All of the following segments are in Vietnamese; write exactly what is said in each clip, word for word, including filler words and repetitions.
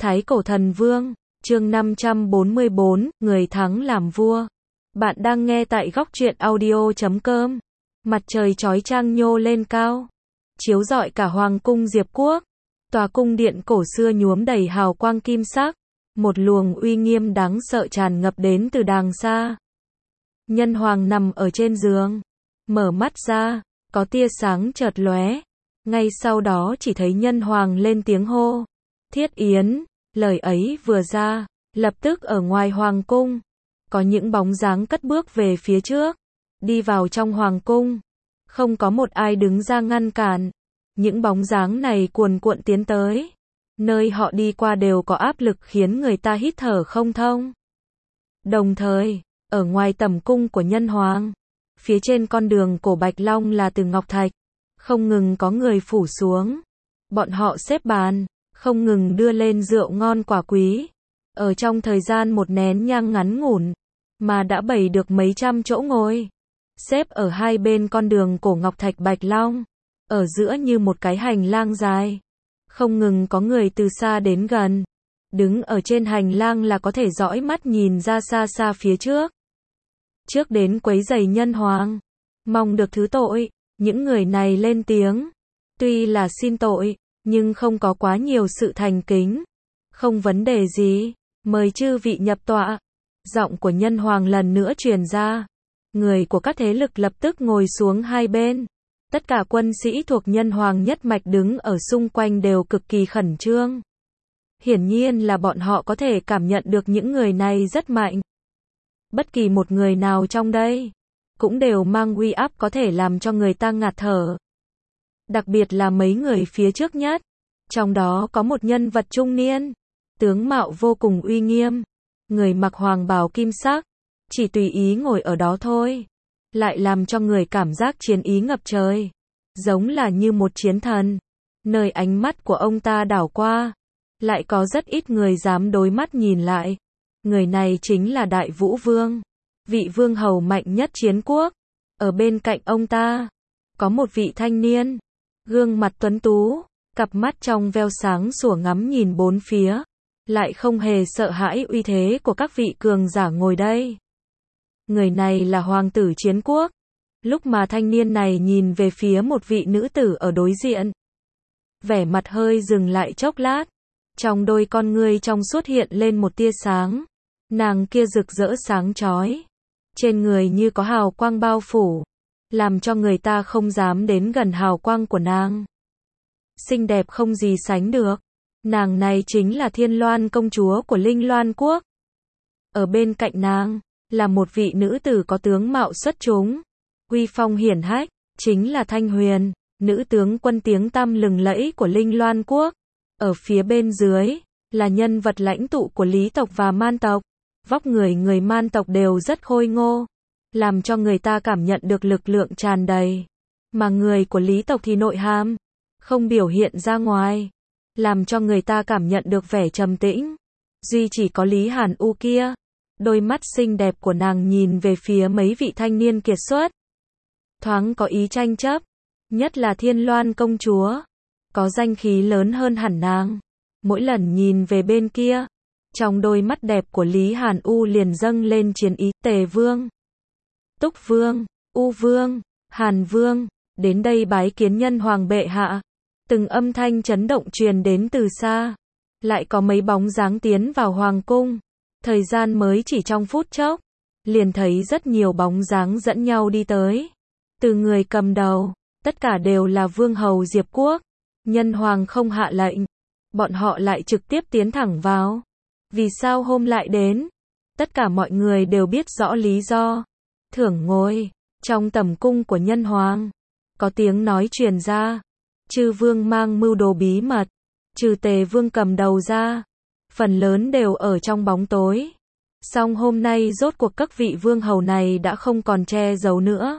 Thái Cổ Thần Vương, chương năm trăm bốn mươi bốn, người thắng làm vua. Bạn đang nghe tại góc truyện audio chấm com. Mặt trời chói chang nhô lên cao, chiếu rọi cả hoàng cung Diệp Quốc. Tòa cung điện cổ xưa nhuốm đầy hào quang kim sắc, một luồng uy nghiêm đáng sợ tràn ngập đến từ đàng xa. Nhân hoàng nằm ở trên giường, mở mắt ra, có tia sáng chợt lóe. Ngay sau đó chỉ thấy nhân hoàng lên tiếng hô, Thiết Yến. Lời ấy vừa ra, lập tức ở ngoài hoàng cung, có những bóng dáng cất bước về phía trước, đi vào trong hoàng cung. Không có một ai đứng ra ngăn cản. Những bóng dáng này cuồn cuộn tiến tới. Nơi họ đi qua đều có áp lực khiến người ta hít thở không thông. Đồng thời, ở ngoài tầm cung của nhân hoàng, phía trên con đường cổ Bạch Long là từ ngọc thạch, không ngừng có người phủ xuống. Bọn họ xếp bàn, không ngừng đưa lên rượu ngon quả quý. Ở trong thời gian một nén nhang ngắn ngủn, mà đã bày được mấy trăm chỗ ngồi, xếp ở hai bên con đường cổ ngọc thạch Bạch Long, ở giữa như một cái hành lang dài. Không ngừng có người từ xa đến gần, đứng ở trên hành lang là có thể dõi mắt nhìn ra xa xa phía trước. Trước đến quấy rầy nhân hoàng, mong được thứ tội. Những người này lên tiếng, tuy là xin tội, nhưng không có quá nhiều sự thành kính. Không vấn đề gì, mời chư vị nhập tọa. Giọng của nhân hoàng lần nữa truyền ra. Người của các thế lực lập tức ngồi xuống hai bên. Tất cả quân sĩ thuộc nhân hoàng nhất mạch đứng ở xung quanh đều cực kỳ khẩn trương. Hiển nhiên là bọn họ có thể cảm nhận được những người này rất mạnh. Bất kỳ một người nào trong đây cũng đều mang uy áp có thể làm cho người ta ngạt thở. Đặc biệt là mấy người phía trước nhất. Trong đó có một nhân vật trung niên, tướng mạo vô cùng uy nghiêm, người mặc hoàng bào kim sắc, chỉ tùy ý ngồi ở đó thôi, lại làm cho người cảm giác chiến ý ngập trời, giống là như một chiến thần. Nơi ánh mắt của ông ta đảo qua, lại có rất ít người dám đối mắt nhìn lại. Người này chính là Đại Vũ Vương, vị vương hầu mạnh nhất chiến quốc. Ở bên cạnh ông ta, có một vị thanh niên, gương mặt tuấn tú, cặp mắt trong veo sáng sủa ngắm nhìn bốn phía, lại không hề sợ hãi uy thế của các vị cường giả ngồi đây. Người này là hoàng tử chiến quốc. Lúc mà thanh niên này nhìn về phía một vị nữ tử ở đối diện, vẻ mặt hơi dừng lại chốc lát, trong đôi con ngươi trong suốt hiện lên một tia sáng. Nàng kia rực rỡ sáng chói, trên người như có hào quang bao phủ, làm cho người ta không dám đến gần hào quang của nàng. Xinh đẹp không gì sánh được. Nàng này chính là Thiên Loan công chúa của Linh Loan quốc. Ở bên cạnh nàng là một vị nữ tử có tướng mạo xuất chúng, uy phong hiển hách, chính là Thanh Huyền, nữ tướng quân tiếng tăm lừng lẫy của Linh Loan quốc. Ở phía bên dưới là nhân vật lãnh tụ của Lý tộc và Man tộc. Vóc người người Man tộc đều rất khôi ngô, làm cho người ta cảm nhận được lực lượng tràn đầy. Mà người của Lý tộc thì nội hàm, không biểu hiện ra ngoài, làm cho người ta cảm nhận được vẻ trầm tĩnh. Duy chỉ có Lý Hàn U kia, đôi mắt xinh đẹp của nàng nhìn về phía mấy vị thanh niên kiệt xuất, thoáng có ý tranh chấp, nhất là Thiên Loan công chúa, có danh khí lớn hơn hẳn nàng. Mỗi lần nhìn về bên kia, trong đôi mắt đẹp của Lý Hàn U liền dâng lên chiến ý. Tề Vương, Túc Vương, U Vương, Hàn Vương, đến đây bái kiến nhân hoàng bệ hạ. Từng âm thanh chấn động truyền đến từ xa. Lại có mấy bóng dáng tiến vào hoàng cung. Thời gian mới chỉ trong phút chốc, liền thấy rất nhiều bóng dáng dẫn nhau đi tới. Từ người cầm đầu, tất cả đều là vương hầu Diệp Quốc. Nhân hoàng không hạ lệnh, bọn họ lại trực tiếp tiến thẳng vào. Vì sao hôm lại đến? Tất cả mọi người đều biết rõ lý do. Thưởng ngồi, trong tầm cung của nhân hoàng, có tiếng nói truyền ra. Chư vương mang mưu đồ bí mật, trừ Tề Vương cầm đầu ra, phần lớn đều ở trong bóng tối. Song hôm nay rốt cuộc các vị vương hầu này đã không còn che giấu nữa.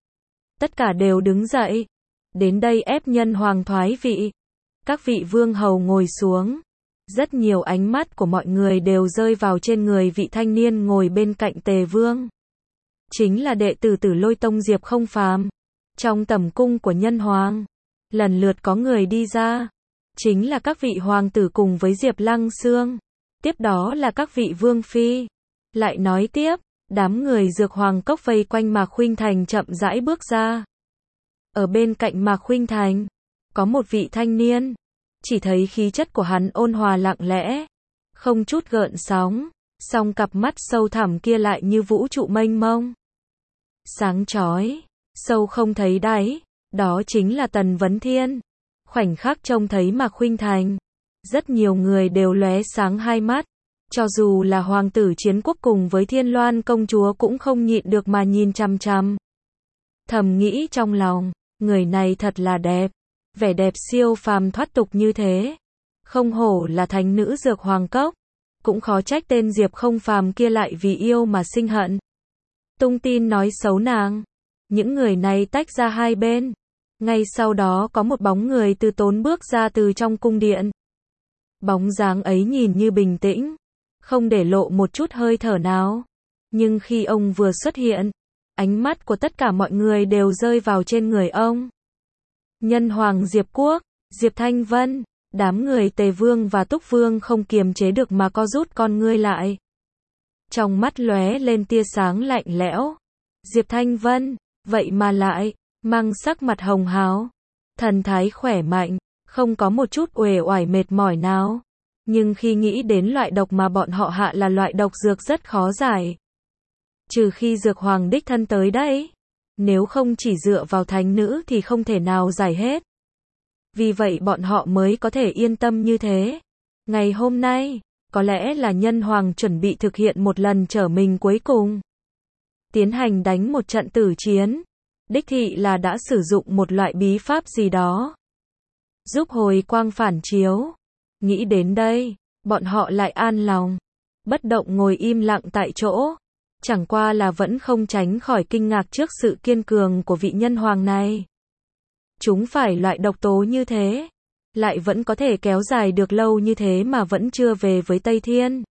Tất cả đều đứng dậy, đến đây ép nhân hoàng thoái vị. Các vị vương hầu ngồi xuống. Rất nhiều ánh mắt của mọi người đều rơi vào trên người vị thanh niên ngồi bên cạnh Tề Vương. Chính là đệ tử Tử Lôi Tông Diệp Không Phàm. Trong tầm cung của nhân hoàng, lần lượt có người đi ra. chính là các vị hoàng tử cùng với Diệp Lăng Xương. Tiếp đó là các vị vương phi. Lại nói tiếp, đám người Dược Hoàng Cốc vây quanh Mạc Khuynh Thành chậm rãi bước ra. Ở bên cạnh Mạc Khuynh Thành, có một vị thanh niên, chỉ thấy khí chất của hắn ôn hòa lặng lẽ, không chút gợn sóng, song cặp mắt sâu thẳm kia lại như vũ trụ mênh mông, sáng chói, sâu không thấy đáy, đó chính là Tần Vấn Thiên. Khoảnh khắc trông thấy Mạc Khuynh Thành, rất nhiều người đều lóe sáng hai mắt, cho dù là hoàng tử Chiến Quốc cùng với Thiên Loan công chúa cũng không nhịn được mà nhìn chằm chằm. Thầm nghĩ trong lòng, người này thật là đẹp, vẻ đẹp siêu phàm thoát tục như thế, không hổ là thánh nữ Dược Hoàng Cốc, cũng khó trách tên Diệp không phàm kia lại vì yêu mà sinh hận. Tung tin nói xấu nàng. Những người này tách ra hai bên. Ngay sau đó có một bóng người từ tốn bước ra từ trong cung điện. Bóng dáng ấy nhìn như bình tĩnh, không để lộ một chút hơi thở nào. Nhưng khi ông vừa xuất hiện, ánh mắt của tất cả mọi người đều rơi vào trên người ông. Nhân hoàng Diệp Quốc, Diệp Thanh Vân, đám người Tề Vương và Túc Vương không kiềm chế được mà co rút con ngươi lại. Trong mắt lóe lên tia sáng lạnh lẽo. Diệp Thanh Vân, vậy mà lại mang sắc mặt hồng hào, thần thái khỏe mạnh, không có một chút uể oải mệt mỏi nào. Nhưng khi nghĩ đến loại độc mà bọn họ hạ là loại độc dược rất khó giải. Trừ khi Dược Hoàng đích thân tới đấy. Nếu không chỉ dựa vào thánh nữ thì không thể nào giải hết. Vì vậy bọn họ mới có thể yên tâm như thế. Ngày hôm nay, có lẽ là Nhân Hoàng chuẩn bị thực hiện một lần trở mình cuối cùng. Tiến hành đánh một trận tử chiến. Đích thị là đã sử dụng một loại bí pháp gì đó. Giúp hồi quang phản chiếu. Nghĩ đến đây, bọn họ lại an lòng. Bất động ngồi im lặng tại chỗ. Chẳng qua là vẫn không tránh khỏi kinh ngạc trước sự kiên cường của vị nhân hoàng này. Chúng phải loại độc tố như thế, lại vẫn có thể kéo dài được lâu như thế mà vẫn chưa về với Tây Thiên.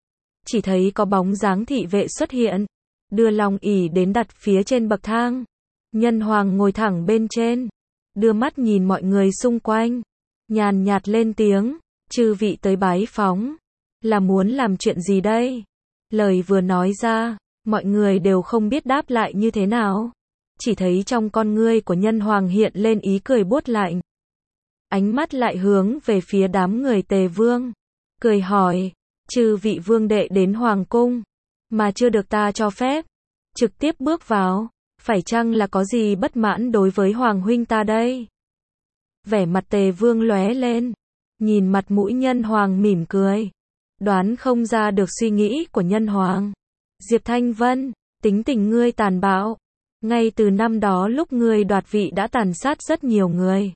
Chỉ thấy có bóng dáng thị vệ xuất hiện, đưa long ỷ đến đặt phía trên bậc thang. Nhân hoàng ngồi thẳng bên trên, đưa mắt nhìn mọi người xung quanh, nhàn nhạt lên tiếng, chư vị tới bái phóng, là muốn làm chuyện gì đây? Lời vừa nói ra, mọi người đều không biết đáp lại như thế nào. Chỉ thấy trong con ngươi của nhân hoàng hiện lên ý cười buốt lạnh. Ánh mắt lại hướng về phía đám người Tề Vương. Cười hỏi, chư vị vương đệ đến hoàng cung, mà chưa được ta cho phép, trực tiếp bước vào, phải chăng là có gì bất mãn đối với hoàng huynh ta đây? Vẻ mặt Tề Vương lóe lên, nhìn mặt mũi nhân hoàng mỉm cười. Đoán không ra được suy nghĩ của nhân hoàng. Diệp Thanh Vân, tính tình ngươi tàn bạo. Ngay từ năm đó lúc ngươi đoạt vị đã tàn sát rất nhiều người.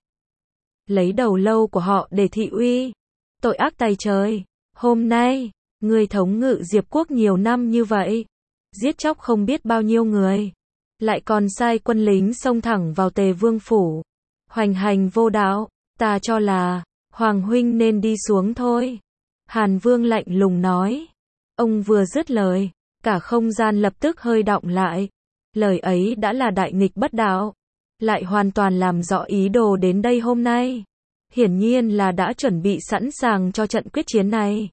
Lấy đầu lâu của họ để thị uy. Tội ác tày trời. Hôm nay, ngươi thống ngự Diệp Quốc nhiều năm như vậy. Giết chóc không biết bao nhiêu người. Lại còn sai quân lính xông thẳng vào Tề Vương phủ. Hoành hành vô đạo. Ta cho là, Hoàng huynh nên đi xuống thôi. Hàn Vương lạnh lùng nói. Ông vừa dứt lời, cả không gian lập tức hơi động lại. Lời ấy đã là đại nghịch bất đạo, lại hoàn toàn làm rõ ý đồ đến đây hôm nay. Hiển nhiên là đã chuẩn bị sẵn sàng cho trận quyết chiến này.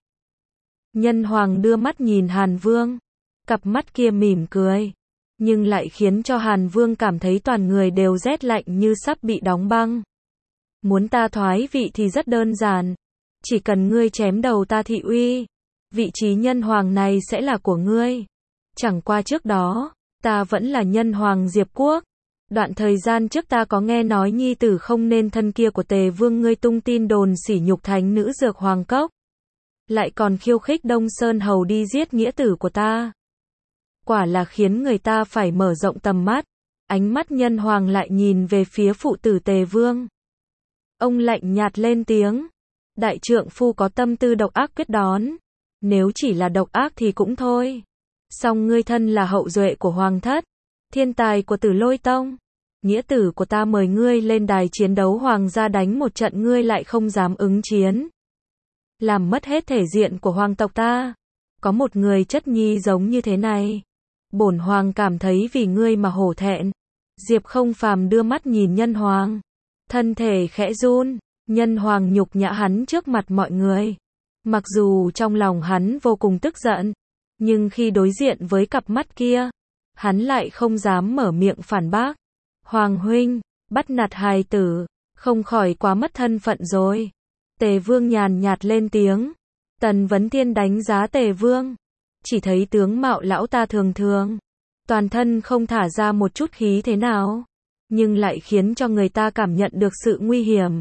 Nhân hoàng đưa mắt nhìn Hàn Vương, cặp mắt kia mỉm cười, nhưng lại khiến cho Hàn Vương cảm thấy toàn người đều rét lạnh như sắp bị đóng băng. Muốn ta thoái vị thì rất đơn giản. Chỉ cần ngươi chém đầu ta thị uy, vị trí nhân hoàng này sẽ là của ngươi. Chẳng qua trước đó, ta vẫn là nhân hoàng Diệp Quốc. Đoạn thời gian trước ta có nghe nói nhi tử không nên thân kia của Tề Vương ngươi tung tin đồn sỉ nhục thánh nữ Dược Hoàng Cốc. Lại còn khiêu khích Đông Sơn Hầu đi giết nghĩa tử của ta. Quả là khiến người ta phải mở rộng tầm mắt. Ánh mắt nhân hoàng lại nhìn về phía phụ tử Tề Vương. Ông lạnh nhạt lên tiếng. Đại trượng phu có tâm tư độc ác quyết đón. Nếu chỉ là độc ác thì cũng thôi. Song ngươi thân là hậu duệ của hoàng thất, thiên tài của Tử Lôi Tông. Nghĩa tử của ta mời ngươi lên đài chiến đấu hoàng gia đánh một trận ngươi lại không dám ứng chiến. Làm mất hết thể diện của hoàng tộc ta. Có một người chất nhi giống như thế này. Bổn hoàng cảm thấy vì ngươi mà hổ thẹn. Diệp không phàm đưa mắt nhìn nhân hoàng. Thân thể khẽ run, Nhân hoàng nhục nhã hắn trước mặt mọi người. Mặc dù trong lòng hắn vô cùng tức giận, nhưng khi đối diện với cặp mắt kia, hắn lại không dám mở miệng phản bác. Hoàng huynh, bắt nạt hài tử, không khỏi quá mất thân phận rồi. Tề Vương nhàn nhạt lên tiếng. Tần Vấn Thiên đánh giá Tề Vương, chỉ thấy tướng mạo lão ta thường thường, toàn thân không thả ra một chút khí thế nào, nhưng lại khiến cho người ta cảm nhận được sự nguy hiểm.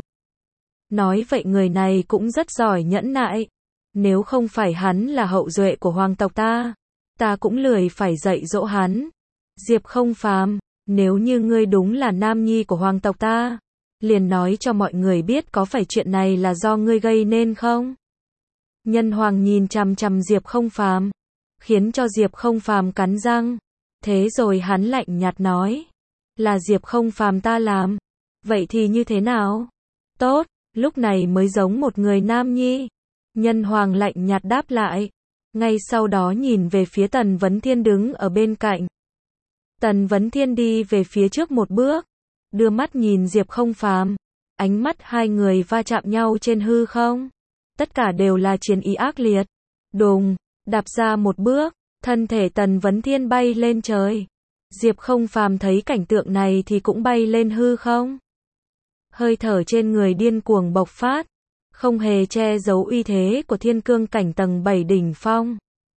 Nói vậy người này cũng rất giỏi nhẫn nại. Nếu không phải hắn là hậu duệ của hoàng tộc ta, ta cũng lười phải dạy dỗ hắn. Diệp Không Phàm, nếu như ngươi đúng là nam nhi của hoàng tộc ta, liền nói cho mọi người biết có phải chuyện này là do ngươi gây nên không? Nhân hoàng nhìn chằm chằm Diệp Không Phàm, khiến cho Diệp Không Phàm cắn răng. Thế rồi hắn lạnh nhạt nói, là Diệp Không Phàm ta làm. Vậy thì như thế nào? Tốt, lúc này mới giống một người nam nhi. Nhân hoàng lạnh nhạt đáp lại. Ngay sau đó nhìn về phía Tần Vấn Thiên đứng ở bên cạnh. Tần Vấn Thiên đi về phía trước một bước, đưa mắt nhìn Diệp Không Phàm. Ánh mắt hai người va chạm nhau trên hư không. Tất cả đều là chiến ý ác liệt. Đùng, đạp ra một bước, thân thể Tần Vấn Thiên bay lên trời. Diệp Không Phàm thấy cảnh tượng này thì cũng bay lên hư không. Hơi thở trên người điên cuồng bộc phát, không hề che giấu uy thế của thiên cương cảnh tầng bảy đỉnh phong.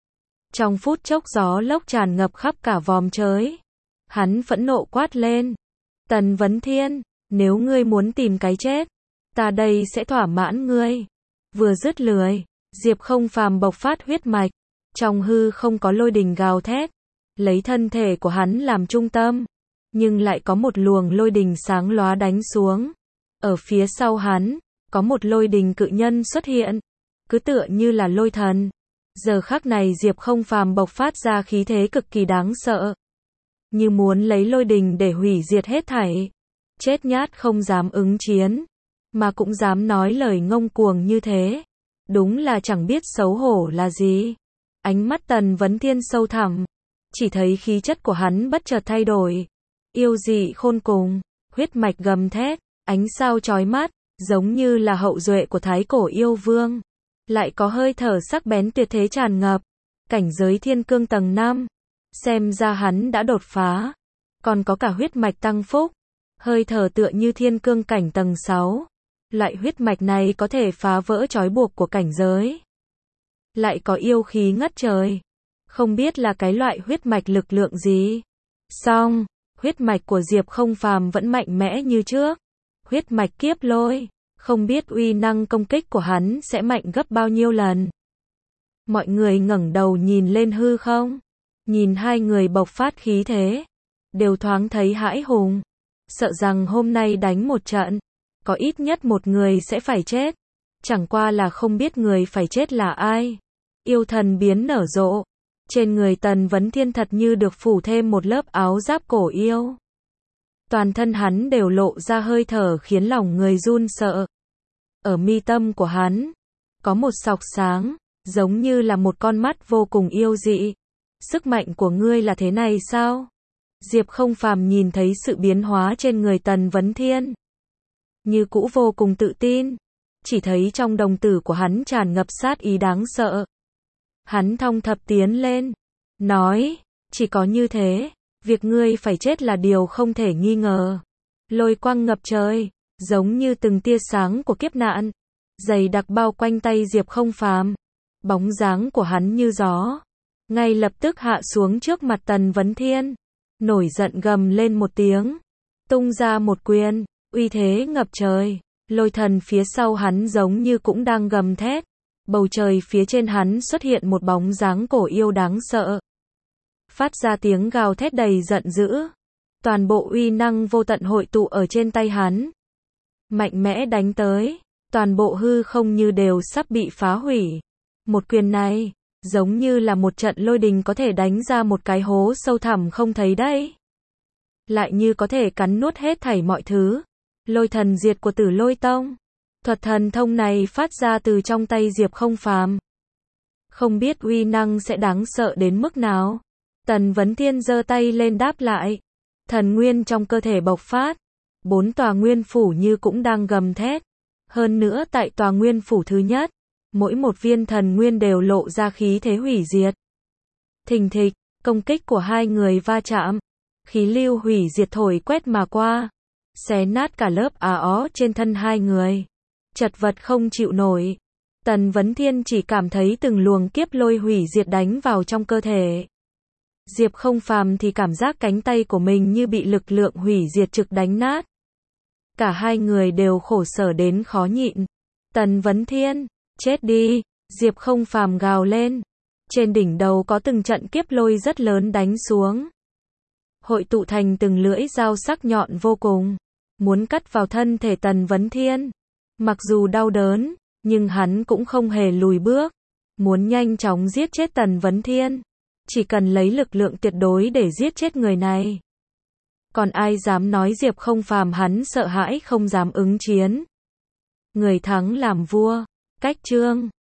Trong phút chốc gió lốc tràn ngập khắp cả vòm trời. Hắn phẫn nộ quát lên. Tần Vấn Thiên, nếu ngươi muốn tìm cái chết, ta đây sẽ thỏa mãn ngươi. Vừa dứt lời, Diệp Không Phàm bộc phát huyết mạch. Trong hư không có lôi đình gào thét, lấy thân thể của hắn làm trung tâm, nhưng lại có một luồng lôi đình sáng lóa đánh xuống. Ở phía sau hắn, có một lôi đình cự nhân xuất hiện, cứ tựa như là lôi thần. Giờ khắc này Diệp Không Phàm bộc phát ra khí thế cực kỳ đáng sợ, như muốn lấy lôi đình để hủy diệt hết thảy. Chết nhát không dám ứng chiến, mà cũng dám nói lời ngông cuồng như thế. Đúng là chẳng biết xấu hổ là gì. Ánh mắt Tần Vấn Thiên sâu thẳm, chỉ thấy khí chất của hắn bất chợt thay đổi, yêu dị khôn cùng, huyết mạch gầm thét, ánh sao chói mắt, giống như là hậu duệ của thái cổ yêu vương, lại có hơi thở sắc bén tuyệt thế tràn ngập. Cảnh giới thiên cương tầng năm, xem ra hắn đã đột phá, còn có cả huyết mạch tăng phúc, hơi thở tựa như thiên cương cảnh tầng sáu. Loại huyết mạch này có thể phá vỡ trói buộc của cảnh giới, lại có yêu khí ngất trời, không biết là cái loại huyết mạch lực lượng gì. Song, huyết mạch của Diệp Không Phàm vẫn mạnh mẽ như trước. Huyết mạch kiếp lôi, không biết uy năng công kích của hắn sẽ mạnh gấp bao nhiêu lần. Mọi người ngẩng đầu nhìn lên hư không, nhìn hai người bộc phát khí thế, đều thoáng thấy hãi hùng, sợ rằng hôm nay đánh một trận, có ít nhất một người sẽ phải chết. Chẳng qua là không biết người phải chết là ai. Yêu thần biến nở rộ, trên người Tần Vấn Thiên thật như được phủ thêm một lớp áo giáp cổ yêu. Toàn thân hắn đều lộ ra hơi thở khiến lòng người run sợ. Ở mi tâm của hắn, có một sọc sáng, giống như là một con mắt vô cùng yêu dị. Sức mạnh của ngươi là thế này sao? Diệp Không Phàm nhìn thấy sự biến hóa trên người Tần Vấn Thiên, như cũ vô cùng tự tin, chỉ thấy trong đồng tử của hắn tràn ngập sát ý đáng sợ. Hắn thong thập tiến lên, nói, chỉ có như thế, việc ngươi phải chết là điều không thể nghi ngờ. Lôi quang ngập trời, giống như từng tia sáng của kiếp nạn, dày đặc bao quanh tay Diệp Không Phàm. Bóng dáng của hắn như gió, ngay lập tức hạ xuống trước mặt Tần Vấn Thiên, nổi giận gầm lên một tiếng, tung ra một quyền, uy thế ngập trời. Lôi thần phía sau hắn giống như cũng đang gầm thét. Bầu trời phía trên hắn xuất hiện một bóng dáng cổ yêu đáng sợ, phát ra tiếng gào thét đầy giận dữ. Toàn bộ uy năng vô tận hội tụ ở trên tay hắn, mạnh mẽ đánh tới, toàn bộ hư không như đều sắp bị phá hủy. Một quyền này, giống như là một trận lôi đình có thể đánh ra một cái hố sâu thẳm không thấy đáy, lại như có thể cắn nuốt hết thảy mọi thứ. Lôi thần diệt của Tử Lôi Tông. Thuật thần thông này phát ra từ trong tay Diệp Không Phàm, không biết uy năng sẽ đáng sợ đến mức nào. Tần Vấn Thiên giơ tay lên đáp lại. Thần nguyên trong cơ thể bộc phát, bốn tòa nguyên phủ như cũng đang gầm thét, Hơn nữa tại tòa nguyên phủ thứ nhất, mỗi một viên thần nguyên đều lộ ra khí thế hủy diệt. Thình thịch, công kích của hai người va chạm. Khí lưu hủy diệt thổi quét mà qua, xé nát cả lớp áo ó trên thân hai người. Chật vật không chịu nổi. Tần Vấn Thiên chỉ cảm thấy từng luồng kiếp lôi hủy diệt đánh vào trong cơ thể. Diệp Không Phàm thì cảm giác cánh tay của mình như bị lực lượng hủy diệt trực đánh nát. Cả hai người đều khổ sở đến khó nhịn. Tần Vấn Thiên, chết đi, Diệp Không Phàm gào lên. Trên đỉnh đầu có từng trận kiếp lôi rất lớn đánh xuống, hội tụ thành từng lưỡi dao sắc nhọn vô cùng, muốn cắt vào thân thể Tần Vấn Thiên. Mặc dù đau đớn, nhưng hắn cũng không hề lùi bước, muốn nhanh chóng giết chết Tần Vấn Thiên. Chỉ cần lấy lực lượng tuyệt đối để giết chết người này. Còn ai dám nói Diệp Không Phàm hắn sợ hãi không dám ứng chiến. Người thắng làm vua. Cách chương